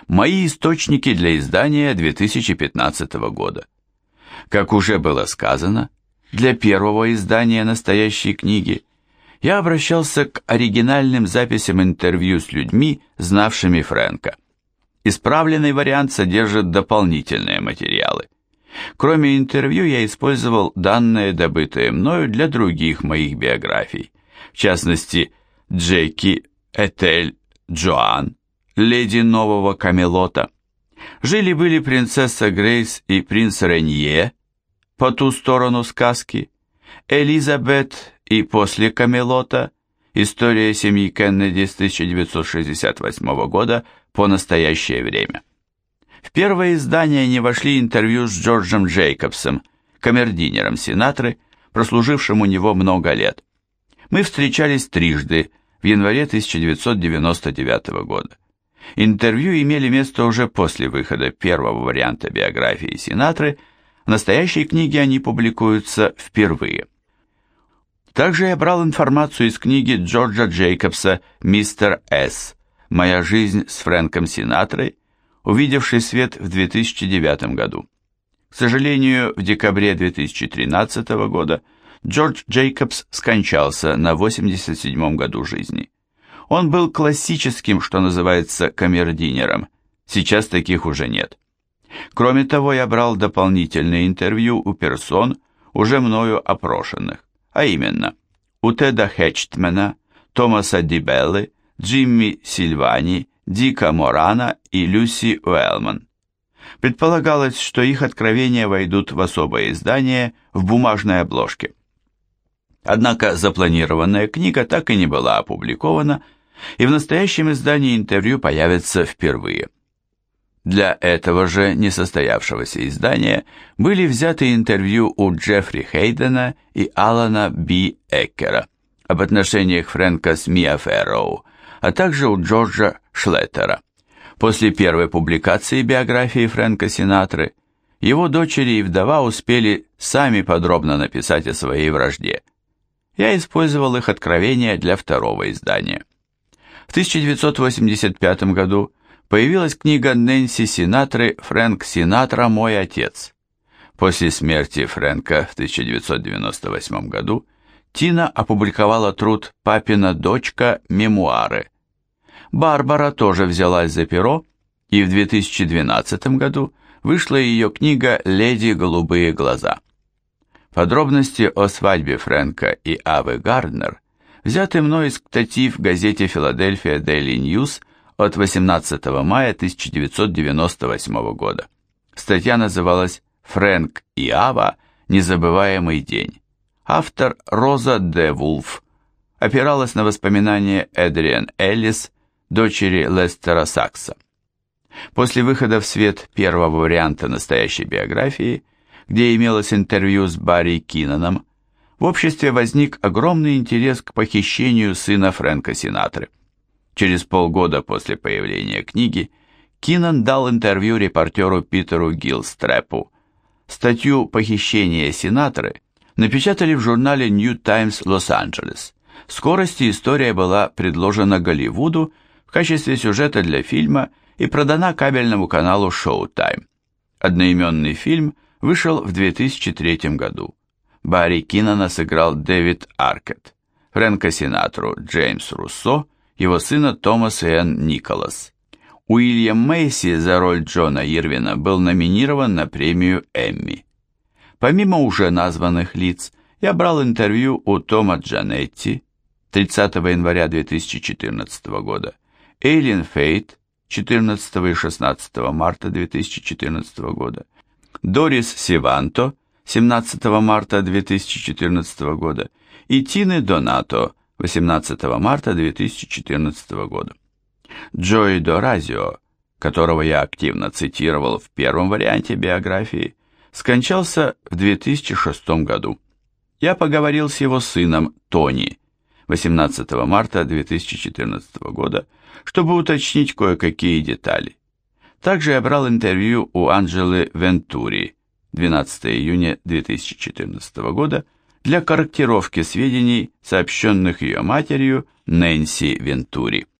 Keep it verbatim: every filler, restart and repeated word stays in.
Мои источники для издания две тысячи пятнадцатого года. Как уже было сказано, для первого издания настоящей книги я обращался к оригинальным записям интервью с людьми, знавшими Фрэнка. Исправленный вариант содержит дополнительные материалы. Кроме интервью, я использовал данные, добытые мною для других моих биографий, в частности, Джеки, Этель, Джоан, леди Нового Камелота. Жили-были принцесса Грейс и принц Ренье, по ту сторону сказки, Элизабет и после Камелота, история семьи Кеннеди с тысяча девятьсот шестьдесят восьмого года по настоящее время. В первое издание не вошли интервью с Джорджем Джейкобсом, камердинером Синатры, прослужившим у него много лет. Мы встречались трижды в январе тысяча девятьсот девяносто девятого года. Интервью имели место уже после выхода первого варианта биографии Синатры, в настоящей книге они публикуются впервые. Также я брал информацию из книги Джорджа Джейкобса «Мистер С. Моя жизнь с Фрэнком Синатрой», увидевший свет в две тысячи девятом году. К сожалению, в декабре две тысячи тринадцатого года Джордж Джейкобс скончался на восемьдесят седьмом году жизни. Он был классическим, что называется, камердинером. Сейчас таких уже нет. Кроме того, я брал дополнительные интервью у персон, уже мною опрошенных, а именно у Теда Хэтчтмена, Томаса Дибеллы, Джимми Сильвани, Дика Морана и Люси Уэллман. Предполагалось, что их откровения войдут в особое издание в бумажной обложке. Однако запланированная книга так и не была опубликована, и в настоящем издании интервью появится впервые. Для этого же несостоявшегося издания были взяты интервью у Джеффри Хейдена и Алана Би Эккера об отношениях Фрэнка с Миа Фэрроу, а также у Джорджа Шлеттера. После первой публикации биографии Фрэнка Синатры его дочери и вдова успели сами подробно написать о своей вражде. Я использовал их откровения для второго издания. В тысяча девятьсот восемьдесят пятом году появилась книга Нэнси Синатры «Фрэнк Синатра. Мой отец». После смерти Фрэнка в тысяча девятьсот девяносто восьмом году Тина опубликовала труд «Папина дочка. Мемуары». Барбара тоже взялась за перо, и в две тысячи двенадцатом году вышла ее книга «Леди голубые глаза». Подробности о свадьбе Фрэнка и Авы Гарднер взяты мной из статьи в газете «Филадельфия Дейли Ньюс» от восемнадцатого мая тысяча девятьсот девяносто восьмого года. Статья называлась «Фрэнк и Ава. Незабываемый день». Автор Роза Д. Вулф опиралась на воспоминания Эдриан Эллис, дочери Лестера Сакса. После выхода в свет первого варианта настоящей биографии, где имелось интервью с Барри Кинаном, в обществе возник огромный интерес к похищению сына Фрэнка Синатры. Через полгода после появления книги Кинан дал интервью репортеру Питеру Гилстрепу. Статью «Похищение Синатры» напечатали в журнале New Times Лос-Анджелес. В скорости история была предложена Голливуду в качестве сюжета для фильма и продана кабельному каналу Showtime. Одноименный фильм вышел в две тысячи третьем году. Барри Кинана сыграл Дэвид Аркетт, Фрэнка Синатру Джеймс Руссо, его сына Томас и Энн Николас. Уильям Мейси за роль Джона Ирвина был номинирован на премию Эмми. Помимо уже названных лиц, я брал интервью у Тома Джанетти тридцатого января две тысячи четырнадцатого года, Эйлин Фейт четырнадцатого и шестнадцатого марта две тысячи четырнадцатого года, Дорис Сиванто семнадцатого марта две тысячи четырнадцатого года и Тины Донато восемнадцатого марта две тысячи четырнадцатого года. Джои Доразио, которого я активно цитировал в первом варианте биографии, скончался в две тысячи шестом году. Я поговорил с его сыном Тони восемнадцатого марта две тысячи четырнадцатого года, чтобы уточнить кое-какие детали. Также я брал интервью у Анджелы Вентури двенадцатого июня две тысячи четырнадцатого года для корректировки сведений, сообщенных ее матерью Нэнси Вентури.